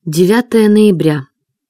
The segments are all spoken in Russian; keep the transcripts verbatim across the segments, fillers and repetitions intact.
девятое ноября.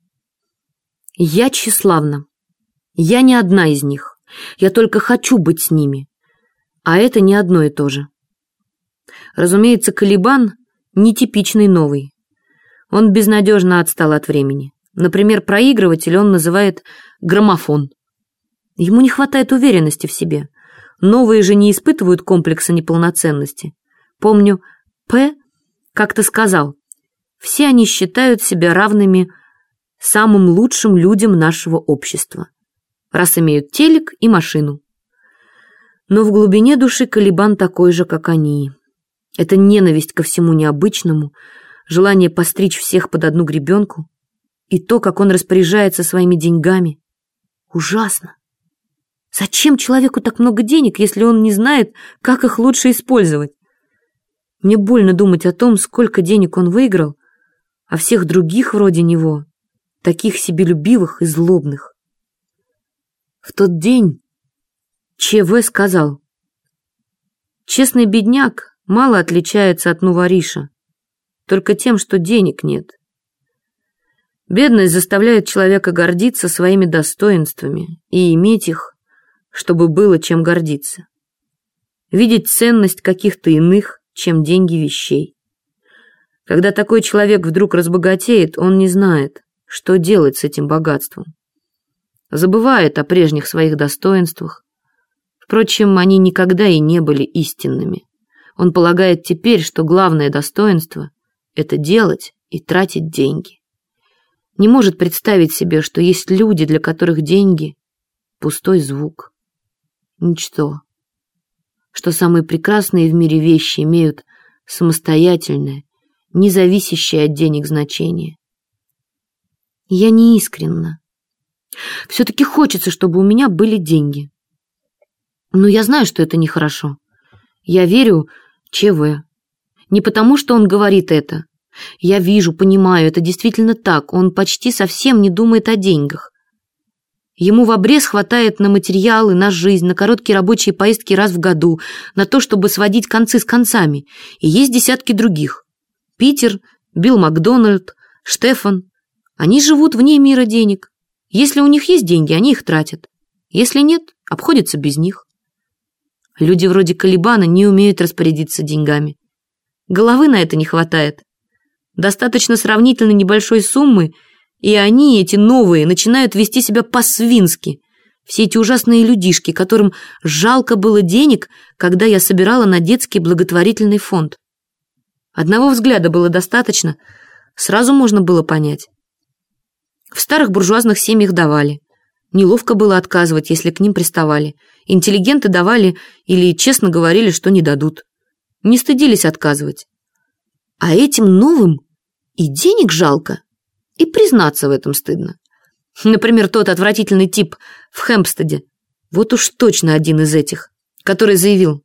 Я тщеславна. Я не одна из них. Я только хочу быть с ними. А это не одно и то же. Разумеется, Калибан нетипичный новый. Он безнадежно отстал от времени. Например, проигрыватель он называет граммофон. Ему не хватает уверенности в себе. Новые же не испытывают комплекса неполноценности. Помню, П. как-то сказал: все они считают себя равными самым лучшим людям нашего общества, раз имеют телек и машину. Но в глубине души Калибан такой же, как они. Это ненависть ко всему необычному, желание постричь всех под одну гребенку, и то, как он распоряжается своими деньгами. Ужасно. Зачем человеку так много денег, если он не знает, как их лучше использовать? Мне больно думать о том, сколько денег он выиграл, а всех других вроде него, таких себелюбивых и злобных. В тот день ЧВ сказал: честный бедняк мало отличается от нувариша, только тем, что денег нет. Бедность заставляет человека гордиться своими достоинствами и иметь их, чтобы было чем гордиться. Видеть ценность каких-то иных, чем деньги вещей. Когда такой человек вдруг разбогатеет, он не знает, что делать с этим богатством. Забывает о прежних своих достоинствах. Впрочем, они никогда и не были истинными. Он полагает теперь, что главное достоинство – это делать и тратить деньги. Не может представить себе, что есть люди, для которых деньги – пустой звук. Ничто. Что самые прекрасные в мире вещи имеют самостоятельное, не зависящее от денег значение. Я не искренна. Все-таки хочется, чтобы у меня были деньги. Но я знаю, что это нехорошо. Я верю ЧВ. Не потому, что он говорит это. Я вижу, понимаю, это действительно так. Он почти совсем не думает о деньгах. Ему в обрез хватает на материалы, на жизнь, на короткие рабочие поездки раз в году, на то, чтобы сводить концы с концами. И есть десятки других. Питер, Билл Макдональд, Штефан. Они живут вне мира денег. Если у них есть деньги, они их тратят. Если нет, обходятся без них. Люди вроде Калибана не умеют распорядиться деньгами. Головы на это не хватает. Достаточно сравнительно небольшой суммы, и они, эти новые, начинают вести себя по-свински. Все эти ужасные людишки, которым жалко было денег, когда я собирала на детский благотворительный фонд. Одного взгляда было достаточно, сразу можно было понять. В старых буржуазных семьях давали. Неловко было отказывать, если к ним приставали. Интеллигенты давали или честно говорили, что не дадут. Не стыдились отказывать. А этим новым и денег жалко, и признаться в этом стыдно. Например, тот отвратительный тип в Хэмпстеде. Вот уж точно один из этих, который заявил: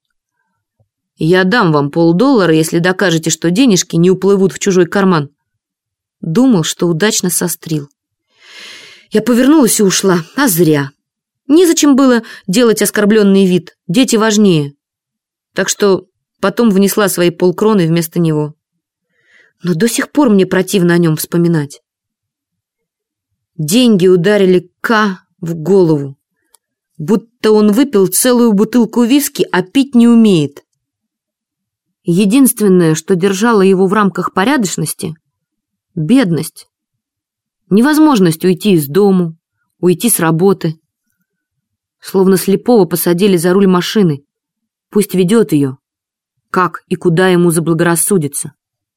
«Я дам вам полдоллара, если докажете, что денежки не уплывут в чужой карман». Думал, что удачно сострил. Я повернулась и ушла, а зря. Незачем было делать оскорбленный вид, дети важнее. Так что потом внесла свои полкроны вместо него. Но до сих пор мне противно о нем вспоминать. Деньги ударили К в голову, будто он выпил целую бутылку виски, а пить не умеет. Единственное, что держало его в рамках порядочности – бедность. Невозможность уйти из дому, уйти с работы. Словно слепого посадили за руль машины. Пусть ведет ее, как и куда ему заблагорассудится.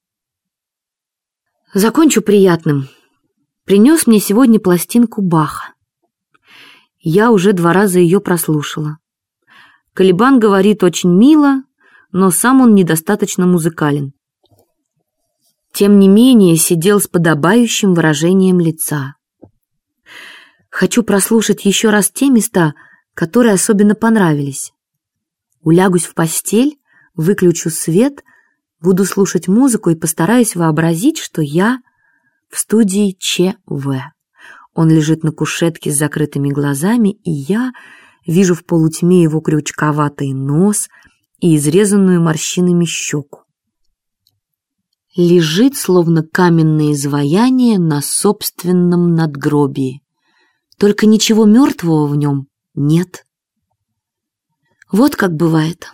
Закончу приятным. Принес мне сегодня пластинку Баха. Я уже два раза ее прослушала. Калибан говорит очень мило, но сам он недостаточно музыкален. Тем не менее, сидел с подобающим выражением лица. Хочу прослушать еще раз те места, которые особенно понравились. Улягусь в постель, выключу свет, буду слушать музыку и постараюсь вообразить, что я в студии ЧВ. Он лежит на кушетке с закрытыми глазами, и я вижу в полутьме его крючковатый нос и изрезанную морщинами щеку. лежит, словно каменное изваяние на собственном надгробии. Только ничего мертвого в нем нет. Вот как бывает.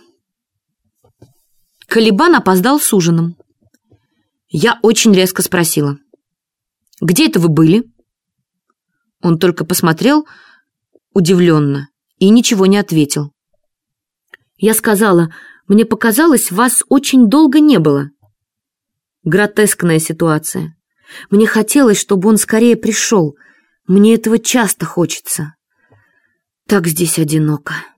Калибан опоздал с ужином. Я очень резко спросила: «Где это вы были?» Он только посмотрел удивленно и ничего не ответил. Я сказала: «Мне показалось, вас очень долго не было». Гротескная ситуация. Мне хотелось, чтобы он скорее пришел. Мне этого часто хочется. Так здесь одиноко.